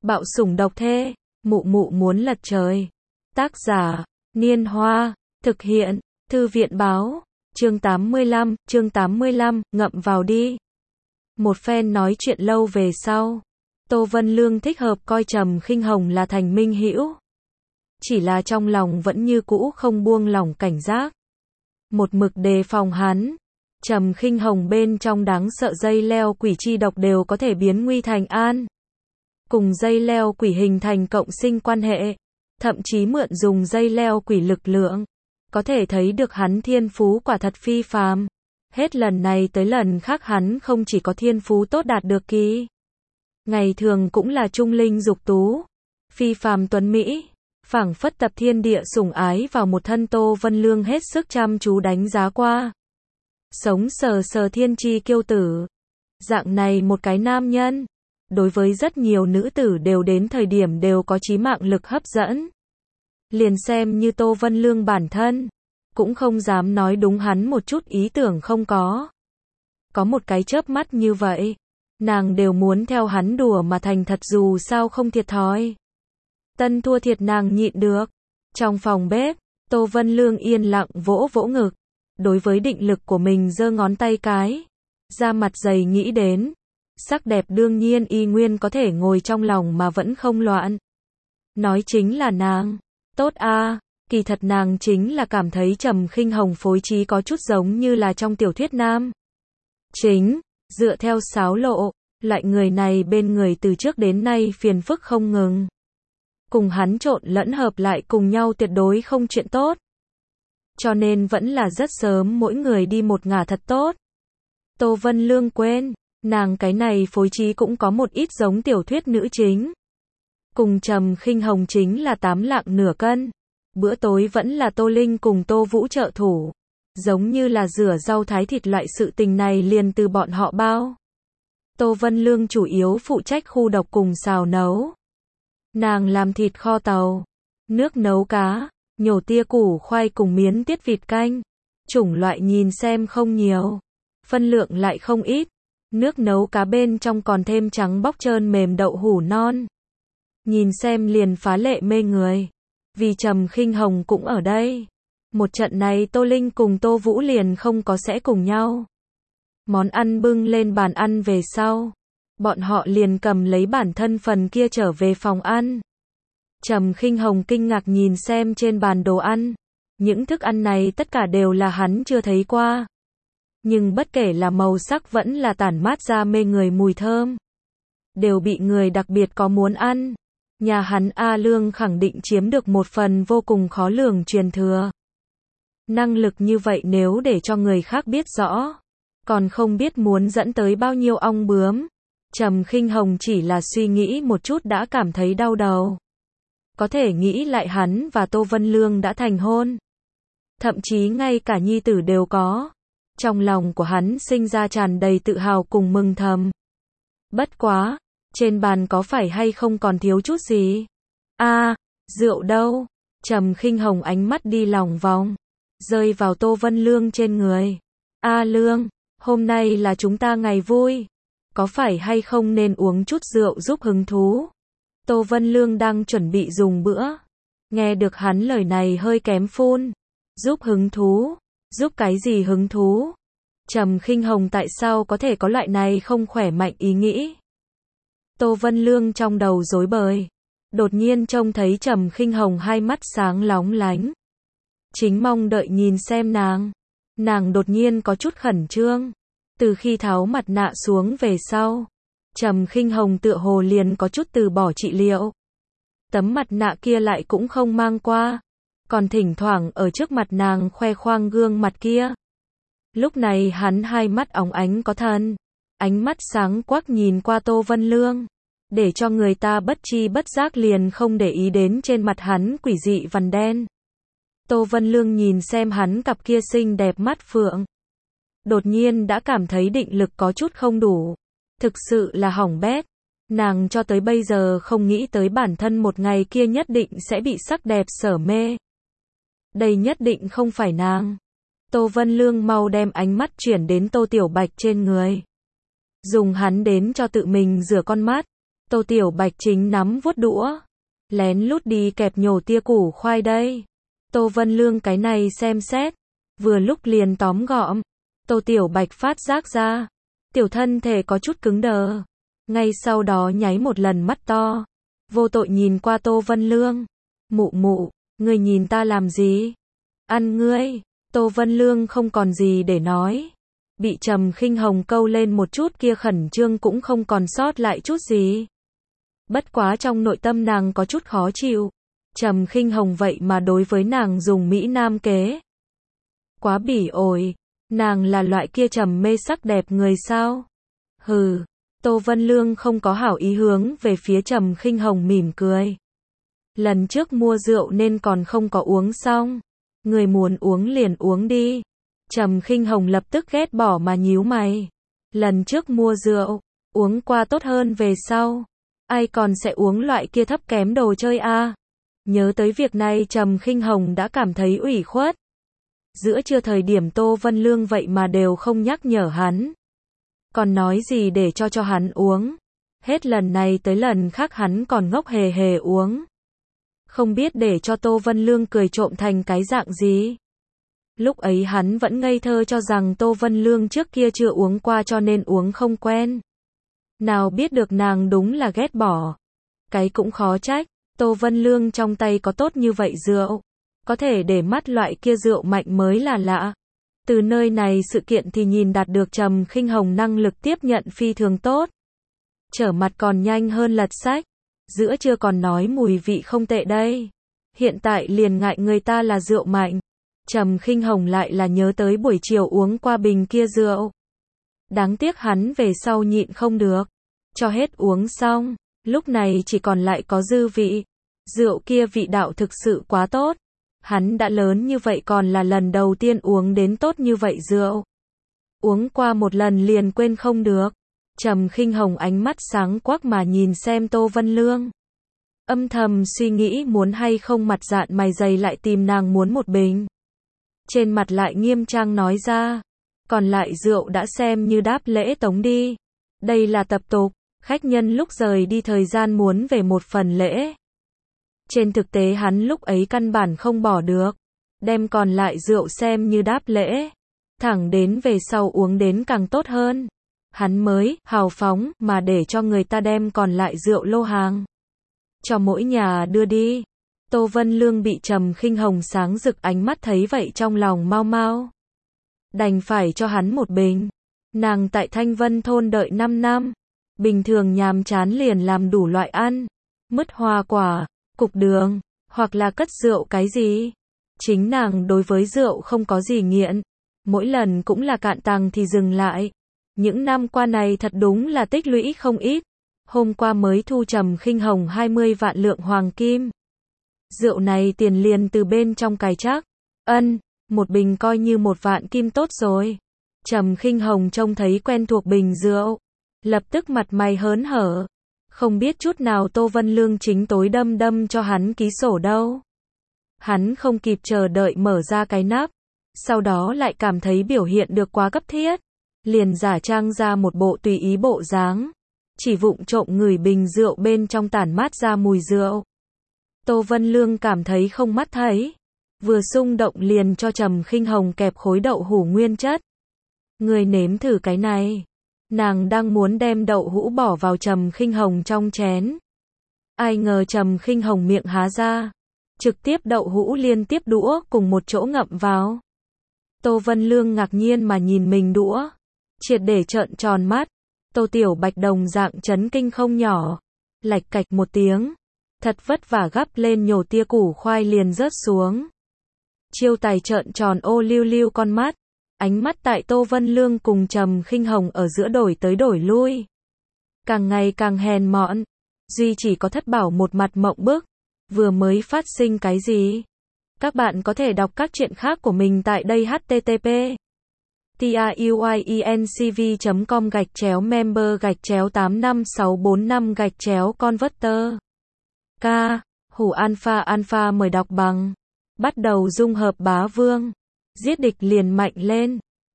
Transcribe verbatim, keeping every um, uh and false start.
Bạo sủng độc thê, mụ mụ muốn lật trời. Tác giả, Niên Hoa, thực hiện, Thư viện Báo, chương tám mươi lăm, chương tám mươi lăm, ngậm vào đi. Một phen nói chuyện lâu về sau, Tô Vân Lương thích hợp coi Trầm Khinh Hồng là thành minh hữu. Chỉ là trong lòng vẫn như cũ không buông lỏng cảnh giác. Một mực đề phòng hắn. Trầm Khinh Hồng bên trong đáng sợ dây leo quỷ chi độc đều có thể biến nguy thành an. Cùng dây leo quỷ hình thành cộng sinh quan hệ. Thậm chí mượn dùng dây leo quỷ lực lượng. Có thể thấy được hắn thiên phú quả thật phi phàm. Hết lần này tới lần khác hắn không chỉ có thiên phú tốt đạt được kỳ. Ngày thường cũng là trung linh dục tú. Phi phàm tuấn Mỹ. Phảng phất tập thiên địa sủng ái vào một thân. Tô Vân Lương hết sức chăm chú đánh giá qua. Sống sờ sờ thiên chi kiêu tử. Dạng này một cái nam nhân. Đối với rất nhiều nữ tử đều đến thời điểm đều có chí mạng lực hấp dẫn. Liền xem như Tô Vân Lương bản thân. Cũng không dám nói đúng hắn một chút ý tưởng không có. Có một cái chớp mắt như vậy. Nàng đều muốn theo hắn đùa mà thành thật dù sao không thiệt thòi. Tân thua thiệt nàng nhịn được. Trong phòng bếp, Tô Vân Lương yên lặng vỗ vỗ ngực. Đối với định lực của mình giơ ngón tay cái. Da mặt dày nghĩ đến. Sắc đẹp đương nhiên y nguyên có thể ngồi trong lòng mà vẫn không loạn. Nói chính là nàng. Tốt a, kỳ thật nàng chính là cảm thấy Trầm Khinh Hồng phối trí có chút giống như là trong tiểu thuyết nam. Chính, dựa theo sáo lộ, loại người này bên người từ trước đến nay phiền phức không ngừng. Cùng hắn trộn lẫn hợp lại cùng nhau tuyệt đối không chuyện tốt. Cho nên vẫn là rất sớm mỗi người đi một ngả thật tốt. Tô Vân Lương quên, nàng cái này phối trí cũng có một ít giống tiểu thuyết nữ chính. Cùng Trầm Khinh Hồng chính là tám lạng nửa cân. Bữa tối vẫn là Tô Linh cùng Tô Vũ trợ thủ. Giống như là rửa rau thái thịt loại sự tình này liền từ bọn họ bao. Tô Vân Lương chủ yếu phụ trách khu độc cùng xào nấu. Nàng làm thịt kho tàu, nước nấu cá, nhổ tia củ khoai cùng miến tiết vịt canh. Chủng loại nhìn xem không nhiều, phân lượng lại không ít. Nước nấu cá bên trong còn thêm trắng bóc trơn mềm đậu hủ non. Nhìn xem liền phá lệ mê người. Vì Trầm Khinh Hồng cũng ở đây. Một trận này Tô Linh cùng Tô Vũ liền không có sẽ cùng nhau. Món ăn bưng lên bàn ăn về sau. Bọn họ liền cầm lấy bản thân phần kia trở về phòng ăn. Trầm Khinh Hồng kinh ngạc nhìn xem trên bàn đồ ăn. Những thức ăn này tất cả đều là hắn chưa thấy qua. Nhưng bất kể là màu sắc vẫn là tản mát ra mê người mùi thơm. Đều bị người đặc biệt có muốn ăn. Nhà hắn A Lương khẳng định chiếm được một phần vô cùng khó lường truyền thừa. Năng lực như vậy nếu để cho người khác biết rõ. Còn không biết muốn dẫn tới bao nhiêu ong bướm. Trầm Khinh Hồng chỉ là suy nghĩ một chút đã cảm thấy đau đầu. Có thể nghĩ lại hắn và Tô Vân Lương đã thành hôn. Thậm chí ngay cả nhi tử đều có. Trong lòng của hắn sinh ra tràn đầy tự hào cùng mừng thầm. Bất quá, trên bàn có phải hay không còn thiếu chút gì? A, à, rượu đâu? Trầm Khinh Hồng ánh mắt đi lòng vòng, rơi vào Tô Vân Lương trên người. A à, Lương, hôm nay là chúng ta ngày vui. Có phải hay không nên uống chút rượu giúp hứng thú? Tô Vân Lương đang chuẩn bị dùng bữa. Nghe được hắn lời này hơi kém phun. Giúp hứng thú? Giúp cái gì hứng thú? Trầm Khinh Hồng tại sao có thể có loại này không khỏe mạnh ý nghĩ? Tô Vân Lương trong đầu rối bời. Đột nhiên trông thấy Trầm Khinh Hồng hai mắt sáng lóng lánh. Chính mong đợi nhìn xem nàng. Nàng đột nhiên có chút khẩn trương. Từ khi tháo mặt nạ xuống về sau, Trầm Khinh Hồng tựa hồ liền có chút từ bỏ trị liệu. Tấm mặt nạ kia lại cũng không mang qua. Còn thỉnh thoảng ở trước mặt nàng khoe khoang gương mặt kia. Lúc này hắn hai mắt óng ánh có thần. Ánh mắt sáng quắc nhìn qua Tô Vân Lương. Để cho người ta bất chi bất giác liền không để ý đến trên mặt hắn quỷ dị vằn đen. Tô Vân Lương nhìn xem hắn cặp kia xinh đẹp mắt phượng. Đột nhiên đã cảm thấy định lực có chút không đủ. Thực sự là hỏng bét. Nàng cho tới bây giờ không nghĩ tới bản thân một ngày kia nhất định sẽ bị sắc đẹp sở mê. Đây nhất định không phải nàng. Tô Vân Lương mau đem ánh mắt chuyển đến Tô Tiểu Bạch trên người. Dùng hắn đến cho tự mình rửa con mắt. Tô Tiểu Bạch chính nắm vuốt đũa, lén lút đi kẹp nhổ tia củ khoai đây. Tô Vân Lương cái này xem xét, vừa lúc liền tóm gọn. Tô Tiểu Bạch phát giác ra, tiểu thân thể có chút cứng đờ, ngay sau đó nháy một lần mắt to, vô tội nhìn qua Tô Vân Lương. Mụ mụ, ngươi nhìn ta làm gì? Ăn ngươi. Tô Vân Lương không còn gì để nói. Bị Trầm Khinh Hồng câu lên một chút kia khẩn trương cũng không còn sót lại chút gì. Bất quá trong nội tâm nàng có chút khó chịu. Trầm Khinh Hồng vậy mà đối với nàng dùng Mỹ Nam kế. Quá bỉ ổi. Nàng là loại kia trầm mê sắc đẹp người sao? Hừ. Tô Vân Lương không có hảo ý hướng về phía Trầm Khinh Hồng mỉm cười. Lần trước mua rượu nên còn không có uống xong. Người muốn uống liền uống đi. Trầm Khinh Hồng lập tức ghét bỏ mà nhíu mày. Lần trước mua rượu, uống qua tốt hơn về sau. Ai còn sẽ uống loại kia thấp kém đồ chơi a? À? Nhớ tới việc này Trầm Khinh Hồng đã cảm thấy ủy khuất. Giữa trưa thời điểm Tô Vân Lương vậy mà đều không nhắc nhở hắn. Còn nói gì để cho cho hắn uống. Hết lần này tới lần khác hắn còn ngốc hề hề uống. Không biết để cho Tô Vân Lương cười trộm thành cái dạng gì. Lúc ấy hắn vẫn ngây thơ cho rằng Tô Vân Lương trước kia chưa uống qua cho nên uống không quen. Nào biết được nàng đúng là ghét bỏ. Cái cũng khó trách, Tô Vân Lương trong tay có tốt như vậy rượu. Có thể để mắt loại kia rượu mạnh mới là lạ. Từ nơi này sự kiện thì nhìn đạt được Trầm Khinh Hồng năng lực tiếp nhận phi thường tốt. Trở mặt còn nhanh hơn lật sách. Giữa chưa còn nói mùi vị không tệ đây. Hiện tại liền ngại người ta là rượu mạnh. Trầm Khinh Hồng lại là nhớ tới buổi chiều uống qua bình kia rượu. Đáng tiếc hắn về sau nhịn không được. Cho hết uống xong, lúc này chỉ còn lại có dư vị. Rượu kia vị đạo thực sự quá tốt. Hắn đã lớn như vậy còn là lần đầu tiên uống đến tốt như vậy rượu. Uống qua một lần liền quên không được. Trầm Khinh Hồng ánh mắt sáng quắc mà nhìn xem Tô Vân Lương. Âm thầm suy nghĩ muốn hay không mặt dạn mày dày lại tìm nàng muốn một bình. Trên mặt lại nghiêm trang nói ra. Còn lại rượu đã xem như đáp lễ tống đi. Đây là tập tục, khách nhân lúc rời đi thời gian muốn về một phần lễ. Trên thực tế hắn lúc ấy căn bản không bỏ được. Đem còn lại rượu xem như đáp lễ. Thẳng đến về sau uống đến càng tốt hơn. Hắn mới hào phóng mà để cho người ta đem còn lại rượu lô hàng. Cho mỗi nhà đưa đi. Tô Vân Lương bị Trầm Khinh Hồng sáng rực ánh mắt thấy vậy trong lòng mau mau. Đành phải cho hắn một bình. Nàng tại Thanh Vân thôn đợi năm năm. Bình thường nhàm chán liền làm đủ loại ăn. Mứt hoa quả, cục đường, hoặc là cất rượu cái gì. Chính nàng đối với rượu không có gì nghiện. Mỗi lần cũng là cạn tàng thì dừng lại. Những năm qua này thật đúng là tích lũy không ít. Hôm qua mới thu Trầm Khinh Hồng hai mươi vạn lượng hoàng kim. Rượu này tiền liền từ bên trong cài chắc. Ân, một bình coi như một vạn kim tốt rồi. Trầm Khinh Hồng trông thấy quen thuộc bình rượu. Lập tức mặt mày hớn hở. Không biết chút nào Tô Vân Lương chính tối đâm đâm cho hắn ký sổ đâu. Hắn không kịp chờ đợi mở ra cái nắp. Sau đó lại cảm thấy biểu hiện được quá cấp thiết. Liền giả trang ra một bộ tùy ý bộ dáng. Chỉ vụng trộm ngửi bình rượu bên trong tản mát ra mùi rượu. Tô Vân Lương cảm thấy không mắt thấy. Vừa xung động liền cho Trầm Khinh Hồng kẹp khối đậu hũ nguyên chất. Người nếm thử cái này. Nàng đang muốn đem đậu hũ bỏ vào Trầm Khinh Hồng trong chén. Ai ngờ Trầm Khinh Hồng miệng há ra. Trực tiếp đậu hũ liên tiếp đũa cùng một chỗ ngậm vào. Tô Vân Lương ngạc nhiên mà nhìn mình đũa. Triệt để trợn tròn mắt. Tô Tiểu Bạch đồng dạng chấn kinh không nhỏ. Lạch cạch một tiếng. Thật vất vả gắp lên nhổ tia củ khoai liền rớt xuống. Chiêu tài trợn tròn ô liu liu con mắt. Ánh mắt tại Tô Vân Lương cùng Trầm Khinh Hồng ở giữa đổi tới đổi lui. Càng ngày càng hèn mọn. Duy chỉ có Thất Bảo một mặt mộng bức. Vừa mới phát sinh cái gì? Các bạn có thể đọc các truyện khác của mình tại đây h t t p truyencv chấm com gạch chéo member gạch chéo tám năm sáu bốn năm gạch chéo converter. K. Hủ alpha alpha mời đọc bằng. Bắt đầu dung hợp bá vương. Giết địch liền mạnh lên.